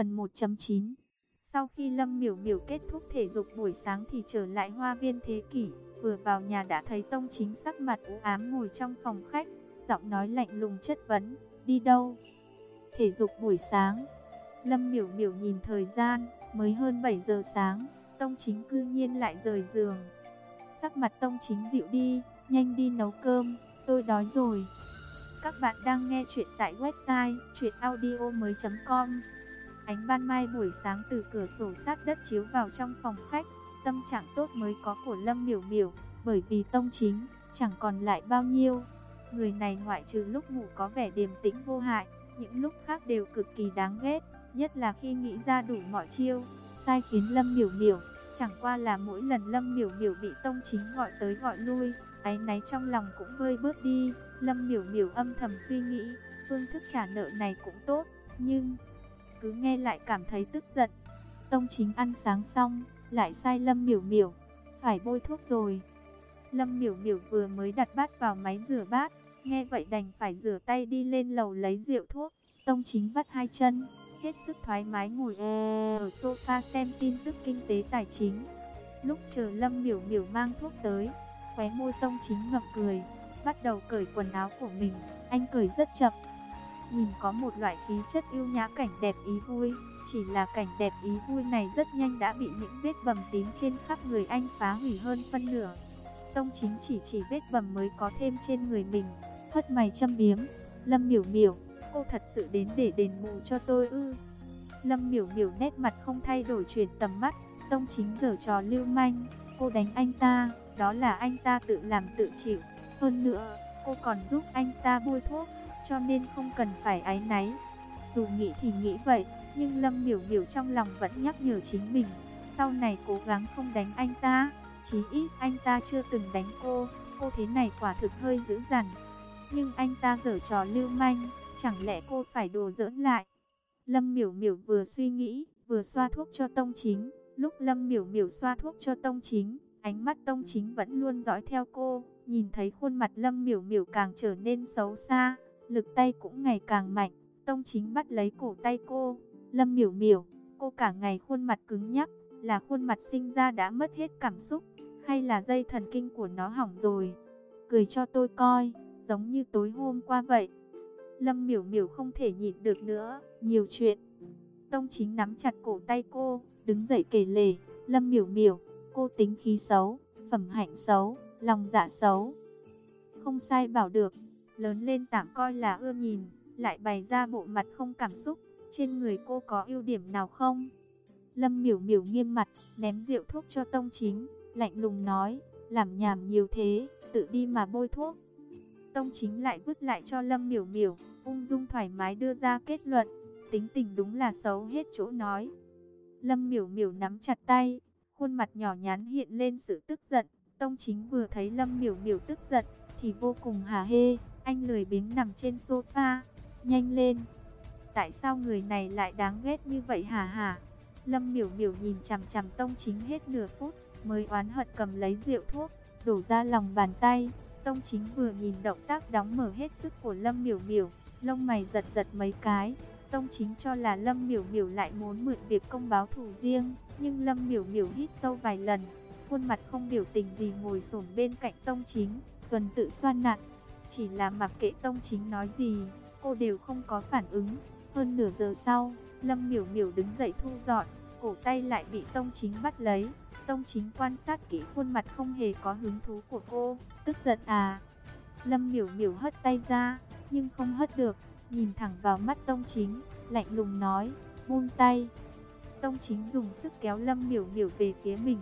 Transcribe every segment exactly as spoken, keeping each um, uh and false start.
Phần một chấm chín. Sau khi Lâm Miểu Miểu kết thúc thể dục buổi sáng thì trở lại hoa viên Thế Kỷ, vừa vào nhà đã thấy Tông Chính sắc mặt u ám ngồi trong phòng khách, giọng nói lạnh lùng chất vấn, đi đâu? Thể dục buổi sáng. Lâm Miểu Miểu nhìn thời gian, mới hơn bảy giờ sáng, Tông Chính cư nhiên lại rời giường. Sắc mặt Tông Chính dịu đi, nhanh đi nấu cơm, tôi đói rồi. Các bạn đang nghe chuyện tại website truyện audio mới chấm com. Ánh ban mai buổi sáng từ cửa sổ sát đất chiếu vào trong phòng khách, tâm trạng tốt mới có của Lâm Miểu Miểu, bởi vì Tông Chính chẳng còn lại bao nhiêu. Người này ngoại trừ lúc ngủ có vẻ điềm tĩnh vô hại, những lúc khác đều cực kỳ đáng ghét, nhất là khi nghĩ ra đủ mọi chiêu, sai khiến Lâm Miểu Miểu. Chẳng qua là mỗi lần Lâm Miểu Miểu bị Tông Chính gọi tới gọi lui, áy náy trong lòng cũng vơi bớt đi. Lâm Miểu Miểu âm thầm suy nghĩ, phương thức trả nợ này cũng tốt, nhưng cứ nghe lại cảm thấy tức giận. Tông Chính ăn sáng xong, lại sai Lâm Miểu Miểu, phải bôi thuốc rồi. Lâm Miểu Miểu vừa mới đặt bát vào máy rửa bát, nghe vậy đành phải rửa tay đi lên lầu lấy rượu thuốc. Tông Chính vắt hai chân, hết sức thoải mái ngồi ở sofa xem tin tức kinh tế tài chính. Lúc chờ Lâm Miểu Miểu mang thuốc tới, khóe môi Tông Chính ngậm cười, bắt đầu cởi quần áo của mình. Anh cởi rất chậm, nhìn có một loại khí chất yêu nhã, cảnh đẹp ý vui. Chỉ là cảnh đẹp ý vui này rất nhanh đã bị những vết bầm tím trên khắp người anh phá hủy hơn phân nửa. Tông Chính chỉ chỉ vết bầm mới có thêm trên người mình, hất mày châm biếm, Lâm Miểu Miểu, cô thật sự đến để đền bù cho tôi ư? Lâm Miểu Miểu nét mặt không thay đổi, chuyển tầm mắt. Tông Chính giở trò lưu manh, cô đánh anh ta, đó là anh ta tự làm tự chịu. Hơn nữa, cô còn giúp anh ta bôi thuốc, cho nên không cần phải áy náy. Dù nghĩ thì nghĩ vậy, nhưng Lâm Miểu Miểu trong lòng vẫn nhắc nhở chính mình, sau này cố gắng không đánh anh ta, chí ít anh ta chưa từng đánh cô, cô thế này quả thực hơi dữ dằn. Nhưng anh ta giở trò lưu manh, chẳng lẽ cô phải đùa giỡn lại? Lâm Miểu Miểu vừa suy nghĩ, vừa xoa thuốc cho Tông Chính. Lúc Lâm Miểu Miểu xoa thuốc cho Tông Chính, ánh mắt Tông Chính vẫn luôn dõi theo cô, nhìn thấy khuôn mặt Lâm Miểu Miểu càng trở nên xấu xa, lực tay cũng ngày càng mạnh. Tông Chính bắt lấy cổ tay cô, Lâm Miểu Miểu, cô cả ngày khuôn mặt cứng nhắc, là khuôn mặt sinh ra đã mất hết cảm xúc, hay là dây thần kinh của nó hỏng rồi? Cười cho tôi coi, giống như tối hôm qua vậy. Lâm Miểu Miểu không thể nhịn được nữa, nhiều chuyện. Tông Chính nắm chặt cổ tay cô, đứng dậy kể lể, Lâm Miểu Miểu, cô tính khí xấu, phẩm hạnh xấu, lòng dạ xấu. Không sai bảo được, lớn lên tạm coi là ưa nhìn, lại bày ra bộ mặt không cảm xúc, trên người cô có ưu điểm nào không? Lâm Miểu Miểu nghiêm mặt, ném rượu thuốc cho Tông Chính, lạnh lùng nói, làm nhảm nhiều thế, tự đi mà bôi thuốc. Tông Chính lại vứt lại cho Lâm Miểu Miểu, ung dung thoải mái đưa ra kết luận, tính tình đúng là xấu hết chỗ nói. Lâm Miểu Miểu nắm chặt tay, khuôn mặt nhỏ nhắn hiện lên sự tức giận. Tông Chính vừa thấy Lâm Miểu Miểu tức giận thì vô cùng hả hê, anh lười biếng nằm trên sofa, nhanh lên. Tại sao người này lại đáng ghét như vậy hả hả? Lâm Miểu Miểu nhìn chằm chằm Tông Chính hết nửa phút, mới oán hận cầm lấy rượu thuốc, đổ ra lòng bàn tay. Tông Chính vừa nhìn động tác đóng mở hết sức của Lâm Miểu Miểu, lông mày giật giật mấy cái. Tông Chính cho là Lâm Miểu Miểu lại muốn mượn việc công báo thù riêng, nhưng Lâm Miểu Miểu hít sâu vài lần, khuôn mặt không biểu tình gì ngồi xổm bên cạnh Tông Chính, tuần tự xoan nặn. Chỉ là mặc kệ Tông Chính nói gì, cô đều không có phản ứng. Hơn nửa giờ sau, Lâm Miểu Miểu đứng dậy thu dọn, cổ tay lại bị Tông Chính bắt lấy. Tông Chính quan sát kỹ khuôn mặt không hề có hứng thú của cô, tức giận à? Lâm Miểu Miểu hất tay ra, nhưng không hất được, nhìn thẳng vào mắt Tông Chính, lạnh lùng nói, buông tay. Tông Chính dùng sức kéo Lâm Miểu Miểu về phía mình.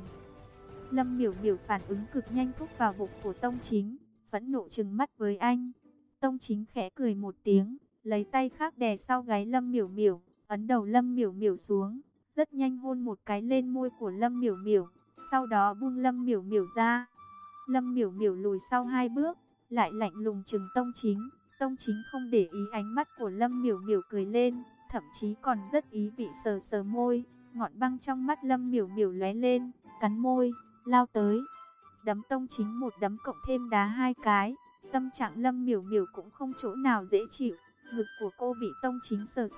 Lâm Miểu Miểu phản ứng cực nhanh, thúc vào bụng của Tông Chính, phẫn nộ trừng mắt với anh. Tông Chính khẽ cười một tiếng, lấy tay khác đè sau gáy Lâm Miểu Miểu, ấn đầu Lâm Miểu Miểu xuống, rất nhanh hôn một cái lên môi của Lâm Miểu Miểu, sau đó buông Lâm Miểu Miểu ra. Lâm Miểu Miểu lùi sau hai bước, lại lạnh lùng trừng Tông Chính. Tông Chính không để ý ánh mắt của Lâm Miểu Miểu, cười lên, thậm chí còn rất ý vị sờ sờ môi. Ngọn băng trong mắt Lâm Miểu Miểu lóe lên, cắn môi, lao tới, đấm Tông Chính một đấm cộng thêm đá hai cái. Tâm trạng Lâm Miểu Miểu cũng không chỗ nào dễ chịu, ngực của cô bị Tông Chính sờ soạng,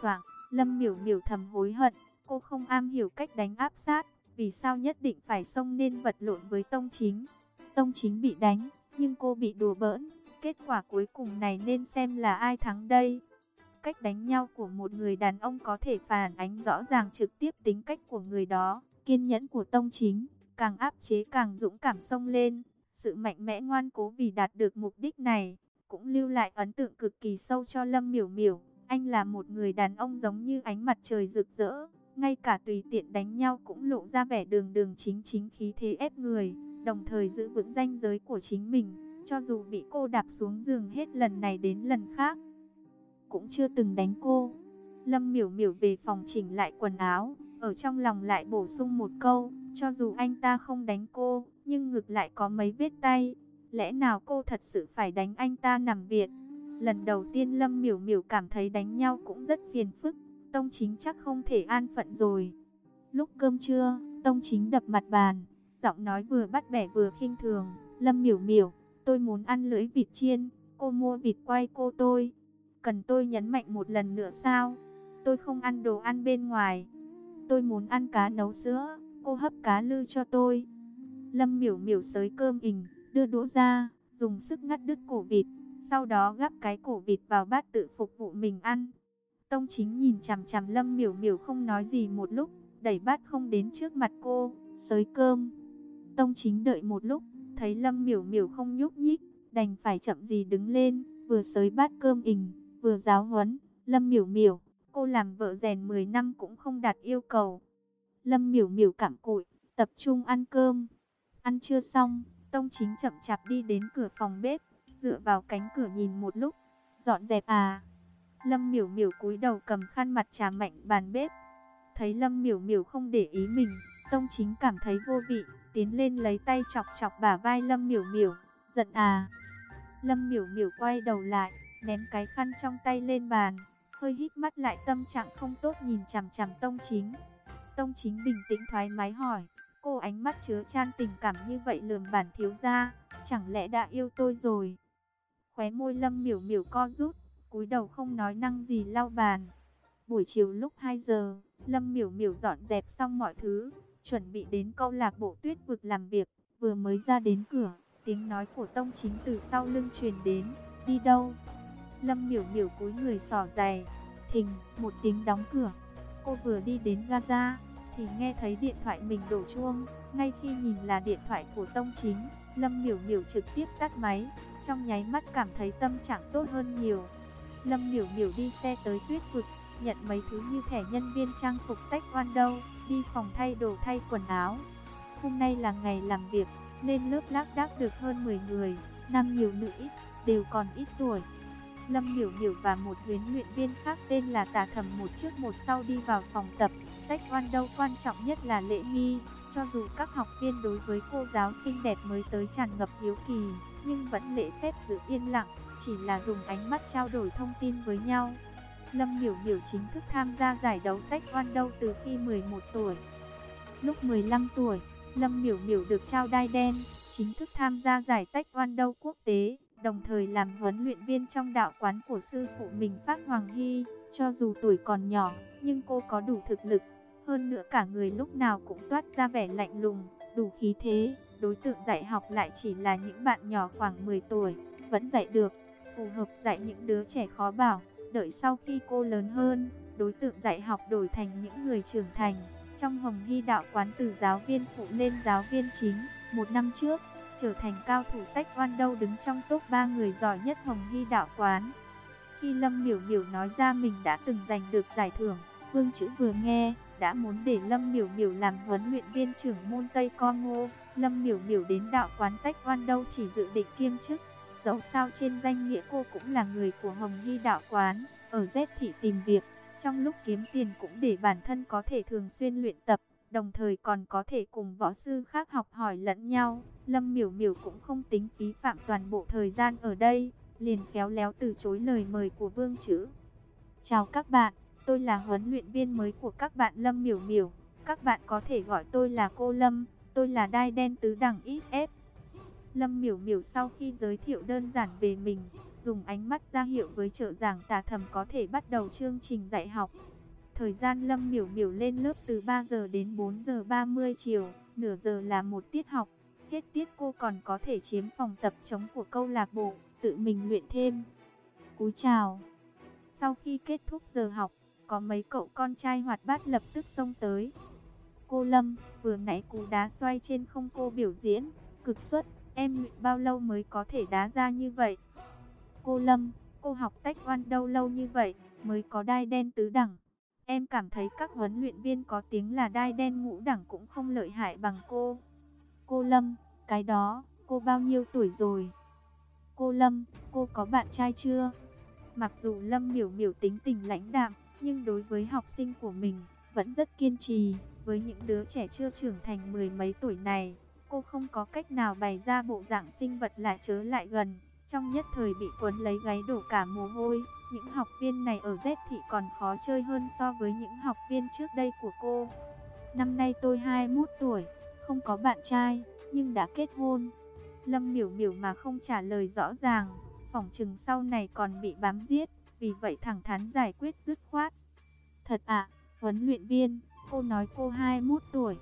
Lâm Miểu Miểu thầm hối hận, cô không am hiểu cách đánh áp sát, vì sao nhất định phải xông nên vật lộn với Tông Chính. Tông Chính bị đánh, nhưng cô bị đùa bỡn, kết quả cuối cùng này nên xem là ai thắng đây. Cách đánh nhau của một người đàn ông có thể phản ánh rõ ràng trực tiếp tính cách của người đó. Kiên nhẫn của Tông Chính, càng áp chế càng dũng cảm xông lên. Sự mạnh mẽ ngoan cố vì đạt được mục đích này, cũng lưu lại ấn tượng cực kỳ sâu cho Lâm Miểu Miểu. Anh là một người đàn ông giống như ánh mặt trời rực rỡ, ngay cả tùy tiện đánh nhau cũng lộ ra vẻ đường đường chính chính, khí thế ép người, đồng thời giữ vững ranh giới của chính mình. Cho dù bị cô đạp xuống giường hết lần này đến lần khác, cũng chưa từng đánh cô. Lâm Miểu Miểu về phòng chỉnh lại quần áo, ở trong lòng lại bổ sung một câu, cho dù anh ta không đánh cô, nhưng ngực lại có mấy vết tay, lẽ nào cô thật sự phải đánh anh ta nằm viện? Lần đầu tiên Lâm Miểu Miểu cảm thấy đánh nhau cũng rất phiền phức, Tông Chính chắc không thể an phận rồi. Lúc cơm trưa, Tông Chính đập mặt bàn, giọng nói vừa bắt bẻ vừa khinh thường, Lâm Miểu Miểu, tôi muốn ăn lưỡi vịt chiên, cô mua vịt quay cô tôi. Cần tôi nhấn mạnh một lần nữa sao? Tôi không ăn đồ ăn bên ngoài. Tôi muốn ăn cá nấu sữa, cô hấp cá lư cho tôi. Lâm Miểu Miểu xới cơm ình, đưa đũa ra, dùng sức ngắt đứt cổ vịt, sau đó gắp cái cổ vịt vào bát tự phục vụ mình ăn. Tông Chính nhìn chằm chằm Lâm Miểu Miểu không nói gì một lúc, đẩy bát không đến trước mặt cô, xới cơm. Tông Chính đợi một lúc, thấy Lâm Miểu Miểu không nhúc nhích, đành phải chậm gì đứng lên, vừa xới bát cơm ình, vừa giáo huấn, Lâm Miểu Miểu, cô làm vợ rèn mười năm cũng không đạt yêu cầu. Lâm Miểu Miểu cặm cụi, tập trung ăn cơm. Ăn chưa xong, Tông Chính chậm chạp đi đến cửa phòng bếp, dựa vào cánh cửa nhìn một lúc, dọn dẹp à. Lâm Miểu Miểu cúi đầu cầm khăn mặt chà mạnh bàn bếp. Thấy Lâm Miểu Miểu không để ý mình, Tông Chính cảm thấy vô vị, tiến lên lấy tay chọc chọc bả vai Lâm Miểu Miểu, giận à. Lâm Miểu Miểu quay đầu lại, ném cái khăn trong tay lên bàn, hơi hít mắt lại, tâm trạng không tốt nhìn chằm chằm Tông Chính. Tông Chính bình tĩnh thoải mái hỏi, cô ánh mắt chứa chan tình cảm như vậy lườm bản thiếu gia, chẳng lẽ đã yêu tôi rồi? Khóe môi Lâm Miểu Miểu co rút, cúi đầu không nói năng gì lau bàn. Buổi chiều lúc hai giờ, Lâm Miểu Miểu dọn dẹp xong mọi thứ, chuẩn bị đến câu lạc bộ Tuyết Vực làm việc, vừa mới ra đến cửa, tiếng nói của Tông Chính từ sau lưng truyền đến, đi đâu? Lâm Miểu Miểu cúi người xỏ giày, thình, một tiếng đóng cửa. Cô vừa đi đến Gaza, thì nghe thấy điện thoại mình đổ chuông, ngay khi nhìn là điện thoại của Tông Chính, Lâm Miểu Miểu trực tiếp tắt máy, trong nháy mắt cảm thấy tâm trạng tốt hơn nhiều. Lâm Miểu Miểu đi xe tới Tuyết Vực, nhận mấy thứ như thẻ nhân viên trang phục Taekwondo, đi phòng thay đồ thay quần áo. Hôm nay là ngày làm việc, lên lớp lác đác được hơn mười người, nam nhiều nữ ít, đều còn ít tuổi. Lâm Miểu Miểu và một huấn luyện viên khác tên là Tả Thầm một trước một sau đi vào phòng tập. Taekwondo quan trọng nhất là lễ nghi, cho dù các học viên đối với cô giáo xinh đẹp mới tới tràn ngập hiếu kỳ, nhưng vẫn lễ phép giữ yên lặng, chỉ là dùng ánh mắt trao đổi thông tin với nhau. Lâm Miểu Miểu chính thức tham gia giải đấu Taekwondo từ khi mười một tuổi. Lúc mười lăm tuổi, Lâm Miểu Miểu được trao đai đen, chính thức tham gia giải Taekwondo quốc tế, đồng thời làm huấn luyện viên trong đạo quán của sư phụ mình Phác Hoàng Hy. Cho dù tuổi còn nhỏ, nhưng cô có đủ thực lực, hơn nữa cả người lúc nào cũng toát ra vẻ lạnh lùng, đủ khí thế. Đối tượng dạy học lại chỉ là những bạn nhỏ khoảng mười tuổi, vẫn dạy được, phù hợp dạy những đứa trẻ khó bảo. Đợi sau khi cô lớn hơn, đối tượng dạy học đổi thành những người trưởng thành. Trong Hồng Hy đạo quán từ giáo viên phụ lên giáo viên chính, một năm trước, trở thành cao thủ Taekwondo đứng trong top ba người giỏi nhất Hồng Hy đạo quán. Khi Lâm Miểu Miểu nói ra mình đã từng giành được giải thưởng, Vương Chữ vừa nghe, đã muốn để Lâm Miểu Miểu làm huấn luyện viên trưởng môn Tây Congo. Lâm Miểu Miểu đến đạo quán Taekwondo chỉ dự định kiêm chức, dẫu sao trên danh nghĩa cô cũng là người của Hồng Hy đạo quán, ở Z thị tìm việc, trong lúc kiếm tiền cũng để bản thân có thể thường xuyên luyện tập, đồng thời còn có thể cùng võ sư khác học hỏi lẫn nhau. Lâm Miểu Miểu cũng không tính phí phạm toàn bộ thời gian ở đây, liền khéo léo từ chối lời mời của Vương Chữ. Chào các bạn, tôi là huấn luyện viên mới của các bạn Lâm Miểu Miểu, các bạn có thể gọi tôi là cô Lâm, tôi là đai đen tứ đẳng ích ép. Lâm Miểu Miểu sau khi giới thiệu đơn giản về mình, dùng ánh mắt ra hiệu với trợ giảng Tả Thầm có thể bắt đầu chương trình dạy học. Thời gian Lâm Miểu Miểu lên lớp từ ba giờ đến bốn giờ ba mươi chiều, nửa giờ là một tiết học. Hết tiết cô còn có thể chiếm phòng tập trống của câu lạc bộ, tự mình luyện thêm. Cúi chào. Sau khi kết thúc giờ học, có mấy cậu con trai hoạt bát lập tức xông tới. Cô Lâm, vừa nãy cú đá xoay trên không cô biểu diễn, cực xuất, em luyện bao lâu mới có thể đá ra như vậy? Cô Lâm, cô học taekwondo lâu như vậy, mới có đai đen tứ đẳng. Em cảm thấy các huấn luyện viên có tiếng là đai đen ngũ đẳng cũng không lợi hại bằng cô. Cô Lâm, cái đó, cô bao nhiêu tuổi rồi? Cô Lâm, cô có bạn trai chưa? Mặc dù Lâm Miểu Miểu tính tình lãnh đạm, nhưng đối với học sinh của mình, vẫn rất kiên trì. Với những đứa trẻ chưa trưởng thành mười mấy tuổi này, cô không có cách nào bày ra bộ dạng sinh vật lại chớ lại gần. Trong nhất thời bị quấn lấy gáy đổ cả mồ hôi. Những học viên này ở Z thị còn khó chơi hơn so với những học viên trước đây của cô. Năm nay tôi hai mươi mốt tuổi, không có bạn trai, nhưng đã kết hôn. Lâm Miểu Miểu mà không trả lời rõ ràng, phỏng chừng sau này còn bị bám giết, vì vậy thẳng thắn giải quyết dứt khoát. Thật ạ, huấn luyện viên, cô nói cô hai mươi mốt tuổi.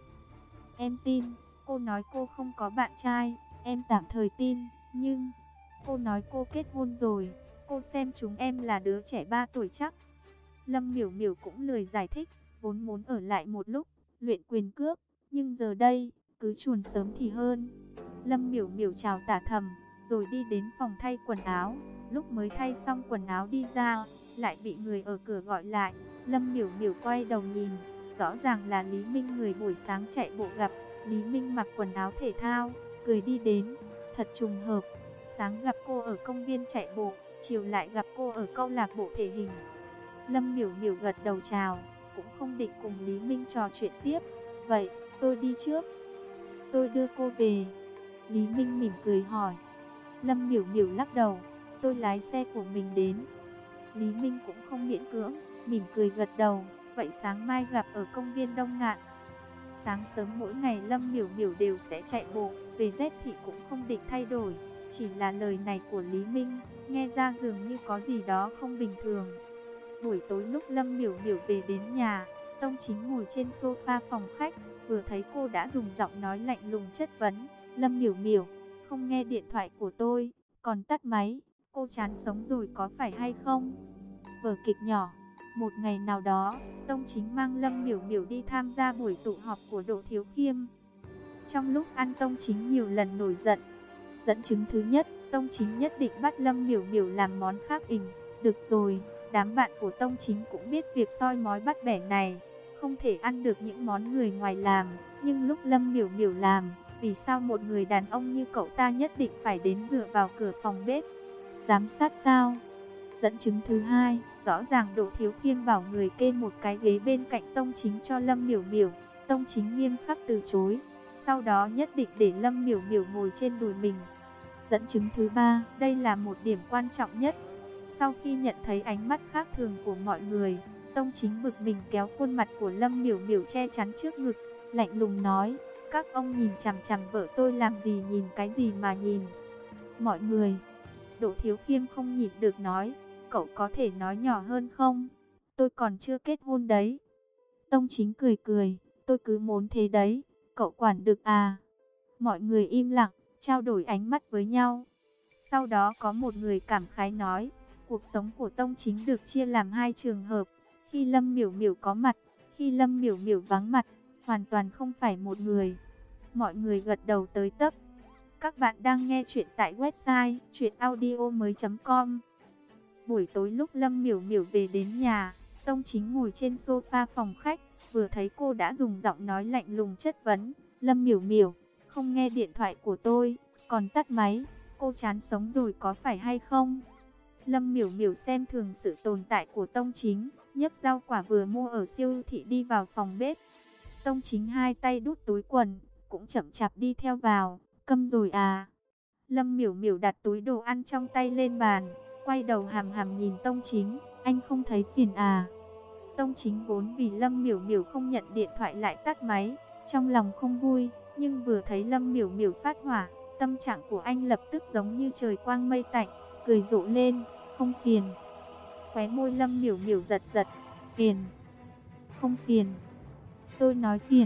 Em tin, cô nói cô không có bạn trai, em tạm thời tin, nhưng cô nói cô kết hôn rồi, cô xem chúng em là đứa trẻ ba tuổi chắc. Lâm Miểu Miểu cũng lười giải thích, vốn muốn ở lại một lúc, luyện quyền cước, nhưng giờ đây, cứ chuồn sớm thì hơn. Lâm Miểu Miểu chào tả thầm, rồi đi đến phòng thay quần áo. Lúc mới thay xong quần áo đi ra, lại bị người ở cửa gọi lại. Lâm Miểu Miểu quay đầu nhìn, rõ ràng là Lý Minh, người buổi sáng chạy bộ gặp. Lý Minh mặc quần áo thể thao, cười đi đến, thật trùng hợp. Sáng gặp cô ở công viên chạy bộ, chiều lại gặp cô ở câu lạc bộ thể hình. Lâm Miểu Miểu gật đầu chào, cũng không định cùng Lý Minh trò chuyện tiếp. Vậy, tôi đi trước. Tôi đưa cô về. Lý Minh mỉm cười hỏi. Lâm Miểu Miểu lắc đầu, tôi lái xe của mình đến. Lý Minh cũng không miễn cưỡng, mỉm cười gật đầu. Vậy sáng mai gặp ở công viên Đông Ngạn. Sáng sớm mỗi ngày Lâm Miểu Miểu đều sẽ chạy bộ, về Z thị cũng không định thay đổi. Chỉ là lời này của Lý Minh, nghe ra dường như có gì đó không bình thường. Buổi tối lúc Lâm Miểu Miểu về đến nhà, Tông Chính ngồi trên sofa phòng khách, vừa thấy cô đã dùng giọng nói lạnh lùng chất vấn. Lâm Miểu Miểu, không nghe điện thoại của tôi, còn tắt máy, cô chán sống rồi có phải hay không? Vở kịch nhỏ. Một ngày nào đó, Tông Chính mang Lâm Miểu Miểu đi tham gia buổi tụ họp của Đỗ Thiếu Khiêm. Trong lúc ăn, Tông Chính nhiều lần nổi giận. Dẫn chứng thứ nhất, Tông Chính nhất định bắt Lâm Miểu Miểu làm món khác ình. Được rồi, đám bạn của Tông Chính cũng biết việc soi mói bắt bẻ này không thể ăn được những món người ngoài làm, nhưng lúc Lâm Miểu Miểu làm, vì sao một người đàn ông như cậu ta nhất định phải đến dựa vào cửa phòng bếp? Giám sát sao? Dẫn chứng thứ hai, rõ ràng Đỗ Thiếu Khiêm bảo người kê một cái ghế bên cạnh Tông Chính cho Lâm Miểu Miểu, Tông Chính nghiêm khắc từ chối, sau đó nhất định để Lâm Miểu Miểu ngồi trên đùi mình. Dẫn chứng thứ ba, đây là một điểm quan trọng nhất. Sau khi nhận thấy ánh mắt khác thường của mọi người, Tông Chính bực mình kéo khuôn mặt của Lâm Miểu Miểu che chắn trước ngực, lạnh lùng nói, các ông nhìn chằm chằm vợ tôi làm gì, nhìn cái gì mà nhìn? Mọi người. Đỗ Thiếu Khiêm không nhịn được nói, cậu có thể nói nhỏ hơn không? Tôi còn chưa kết hôn đấy. Tông Chính cười cười, tôi cứ muốn thế đấy, cậu quản được à? Mọi người im lặng, trao đổi ánh mắt với nhau. Sau đó có một người cảm khái nói, cuộc sống của Tông Chính được chia làm hai trường hợp. Khi Lâm Miểu Miểu có mặt, khi Lâm Miểu Miểu vắng mặt, hoàn toàn không phải một người. Mọi người gật đầu tới tấp. Các bạn đang nghe chuyện tại website truyện audio mới chấm com. Buổi tối lúc Lâm Miểu Miểu về đến nhà, Tông Chính ngồi trên sofa phòng khách, vừa thấy cô đã dùng giọng nói lạnh lùng chất vấn. Lâm Miểu Miểu, không nghe điện thoại của tôi, còn tắt máy, cô chán sống rồi có phải hay không? Lâm Miểu Miểu xem thường sự tồn tại của Tông Chính, nhấc rau quả vừa mua ở siêu thị đi vào phòng bếp. Tông Chính hai tay đút túi quần, cũng chậm chạp đi theo vào. Câm rồi à? Lâm Miểu Miểu đặt túi đồ ăn trong tay lên bàn, quay đầu hàm hàm nhìn Tông Chính, anh không thấy phiền à? Tông Chính vốn vì Lâm Miểu Miểu không nhận điện thoại lại tắt máy, trong lòng không vui, nhưng vừa thấy Lâm Miểu Miểu phát hỏa, tâm trạng của anh lập tức giống như trời quang mây tạnh, cười rộ lên, không phiền. Khóe môi Lâm Miểu Miểu giật giật, phiền. Không phiền. Tôi nói phiền.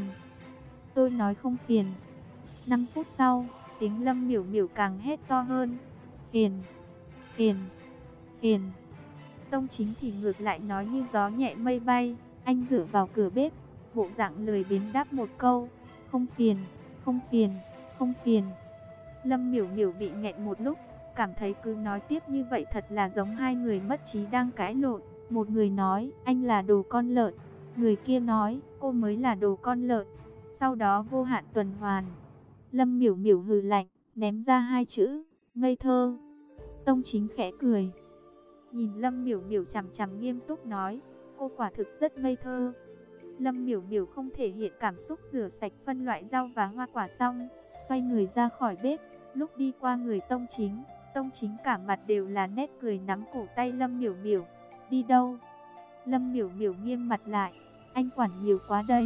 Tôi nói không phiền. Năm phút sau, tiếng Lâm Miểu Miểu càng hét to hơn. Phiền, phiền, phiền. Tông Chính thì ngược lại nói như gió nhẹ mây bay. Anh dựa vào cửa bếp, bộ dạng lười biếng đáp một câu. Không phiền, không phiền, không phiền. Lâm Miểu Miểu bị nghẹn một lúc, cảm thấy cứ nói tiếp như vậy thật là giống hai người mất trí đang cãi lộn. Một người nói, anh là đồ con lợn. Người kia nói, cô mới là đồ con lợn. Sau đó vô hạn tuần hoàn. Lâm Miểu Miểu hừ lạnh, ném ra hai chữ, ngây thơ. Tông Chính khẽ cười. Nhìn Lâm Miểu Miểu chằm chằm nghiêm túc nói, cô quả thực rất ngây thơ. Lâm Miểu Miểu không thể hiện cảm xúc, rửa sạch phân loại rau và hoa quả xong, xoay người ra khỏi bếp. Lúc đi qua người Tông Chính, Tông Chính cả mặt đều là nét cười, nắm cổ tay Lâm Miểu Miểu. Đi đâu? Lâm Miểu Miểu nghiêm mặt lại. Anh quản nhiều quá đấy.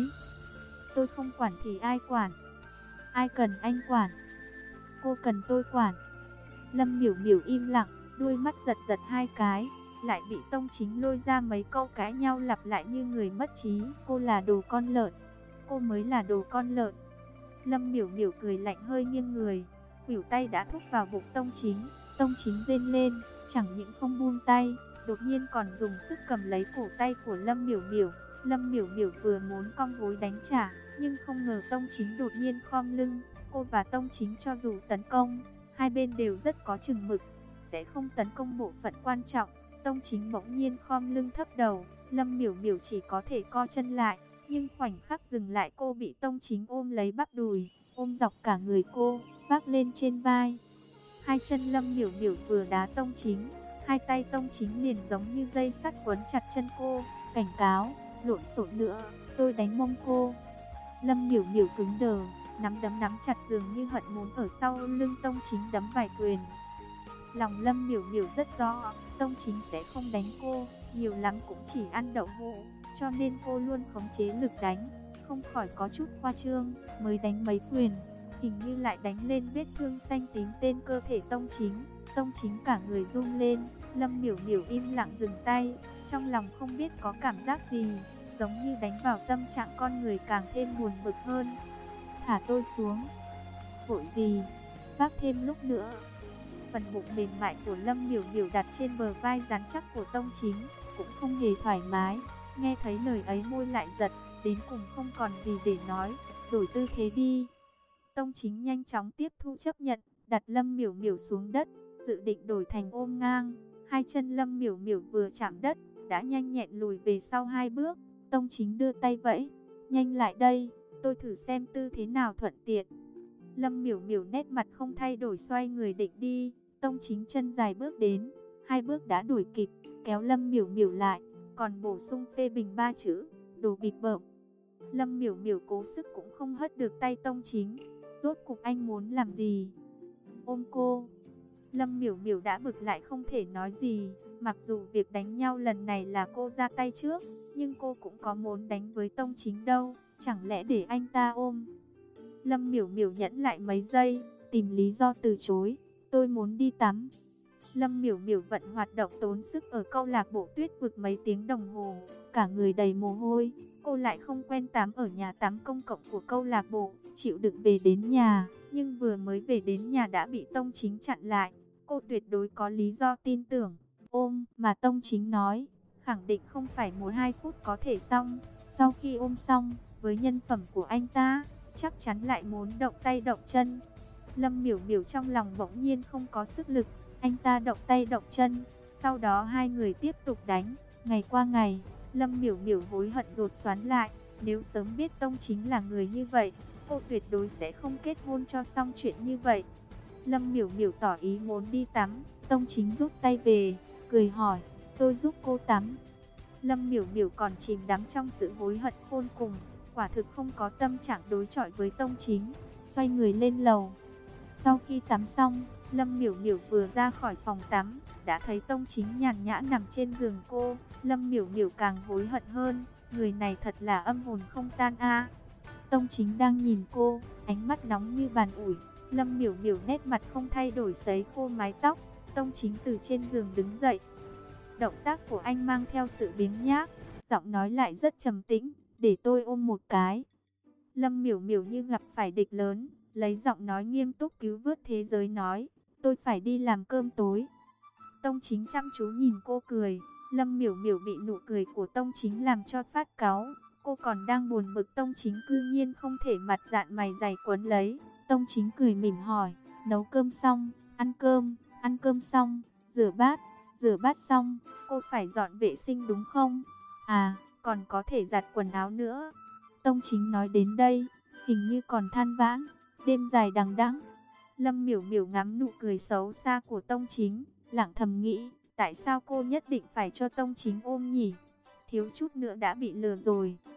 Tôi không quản thì ai quản? Ai cần anh quản? Cô cần tôi quản. Lâm Miểu Miểu im lặng, đuôi mắt giật giật hai cái, lại bị Tông Chính lôi ra mấy câu cãi nhau lặp lại như người mất trí. Cô là đồ con lợn. Cô mới là đồ con lợn. Lâm Miểu Miểu cười lạnh, hơi nghiêng người, khuỷu tay đã thúc vào bụng Tông Chính. Tông Chính rên lên, chẳng những không buông tay, đột nhiên còn dùng sức cầm lấy cổ tay của Lâm Miểu Miểu. Lâm Miểu Miểu vừa muốn cong gối đánh trả, nhưng không ngờ Tông Chính đột nhiên khom lưng. Cô và Tông Chính cho dù tấn công, hai bên đều rất có chừng mực, sẽ không tấn công bộ phận quan trọng. Tông Chính bỗng nhiên khom lưng thấp đầu, Lâm Miểu Miểu chỉ có thể co chân lại, nhưng khoảnh khắc dừng lại cô bị Tông Chính ôm lấy bắp đùi, ôm dọc cả người cô, vác lên trên vai. Hai chân Lâm Miểu Miểu vừa đá Tông Chính, hai tay Tông Chính liền giống như dây sắt quấn chặt chân cô, cảnh cáo, lộn xộn nữa, tôi đánh mông cô. Lâm Miểu Miểu cứng đờ, nắm đấm nắm chặt dường như hận muốn ở sau lưng Tông Chính đấm vài quyền. Lòng Lâm Miểu Miểu rất rõ, Tông Chính sẽ không đánh cô, nhiều lắm cũng chỉ ăn đậu hũ, cho nên cô luôn khống chế lực đánh, không khỏi có chút khoa trương, mới đánh mấy quyền, hình như lại đánh lên vết thương xanh tím trên cơ thể Tông Chính. Tông Chính cả người run lên, Lâm Miểu Miểu im lặng dừng tay, trong lòng không biết có cảm giác gì, giống như đánh vào tâm trạng con người càng thêm buồn bực hơn. Thả tôi xuống. Vội gì, vác thêm lúc nữa. Phần bụng mềm mại của Lâm Miểu Miểu đặt trên bờ vai rắn chắc của Tông Chính, cũng không hề thoải mái. Nghe thấy lời ấy môi lại giật, đến cùng không còn gì để nói, đổi tư thế đi. Tông Chính nhanh chóng tiếp thu chấp nhận, đặt Lâm Miểu Miểu xuống đất, dự định đổi thành ôm ngang. Hai chân Lâm Miểu Miểu vừa chạm đất, đã nhanh nhẹn lùi về sau hai bước. Tông Chính đưa tay vẫy, nhanh lại đây, tôi thử xem tư thế nào thuận tiện. Lâm Miểu Miểu nét mặt không thay đổi, xoay người định đi. Tông Chính chân dài bước đến, hai bước đã đuổi kịp, kéo Lâm Miểu Miểu lại, còn bổ sung phê bình ba chữ, đồ bịp bợm. Lâm Miểu Miểu cố sức cũng không hất được tay Tông Chính. Rốt cục anh muốn làm gì? Ôm cô. Lâm Miểu Miểu đã bực lại không thể nói gì, mặc dù việc đánh nhau lần này là cô ra tay trước, nhưng cô cũng có muốn đánh với Tông Chính đâu, chẳng lẽ để anh ta ôm? Lâm Miểu Miểu nhẫn lại mấy giây, tìm lý do từ chối, tôi muốn đi tắm. Lâm Miểu Miểu vận hoạt động tốn sức ở câu lạc bộ Tuyết Vực mấy tiếng đồng hồ, cả người đầy mồ hôi, cô lại không quen tắm ở nhà tắm công cộng của câu lạc bộ, chịu đựng về đến nhà, nhưng vừa mới về đến nhà đã bị Tông Chính chặn lại. Cô tuyệt đối có lý do tin tưởng, ôm mà Tông Chính nói, khẳng định không phải một hai phút có thể xong. Sau khi ôm xong, với nhân phẩm của anh ta, chắc chắn lại muốn động tay động chân. Lâm Miểu Miểu trong lòng bỗng nhiên không có sức lực, anh ta động tay động chân, sau đó hai người tiếp tục đánh. Ngày qua ngày, Lâm Miểu Miểu hối hận ruột xoắn lại, nếu sớm biết Tông Chính là người như vậy, cô tuyệt đối sẽ không kết hôn cho xong chuyện như vậy. Lâm Miểu Miểu tỏ ý muốn đi tắm, Tông Chính rút tay về, cười hỏi, tôi giúp cô tắm. Lâm Miểu Miểu còn chìm đắm trong sự hối hận khôn cùng, quả thực không có tâm trạng đối chọi với Tông Chính, xoay người lên lầu. Sau khi tắm xong, Lâm Miểu Miểu vừa ra khỏi phòng tắm, đã thấy Tông Chính nhàn nhã nằm trên giường cô. Lâm Miểu Miểu càng hối hận hơn, người này thật là âm hồn không tan a. Tông Chính đang nhìn cô, ánh mắt nóng như bàn ủi. Lâm Miểu Miểu nét mặt không thay đổi, sấy khô mái tóc. Tông Chính từ trên giường đứng dậy. Động tác của anh mang theo sự biếng nhác, giọng nói lại rất trầm tĩnh, để tôi ôm một cái. Lâm Miểu Miểu như gặp phải địch lớn, lấy giọng nói nghiêm túc cứu vớt thế giới nói, tôi phải đi làm cơm tối. Tông Chính chăm chú nhìn cô cười, Lâm Miểu Miểu bị nụ cười của Tông Chính làm cho phát cáu. Cô còn đang buồn bực, Tông Chính cư nhiên không thể mặt dạn mày dày quấn lấy. Tông Chính cười mỉm hỏi, nấu cơm xong, ăn cơm, ăn cơm xong, rửa bát, rửa bát xong, cô phải dọn vệ sinh đúng không? À, còn có thể giặt quần áo nữa. Tông Chính nói đến đây, hình như còn than vãn, đêm dài đằng đẵng. Lâm Miểu Miểu ngắm nụ cười xấu xa của Tông Chính, lặng thầm nghĩ, tại sao cô nhất định phải cho Tông Chính ôm nhỉ? Thiếu chút nữa đã bị lừa rồi.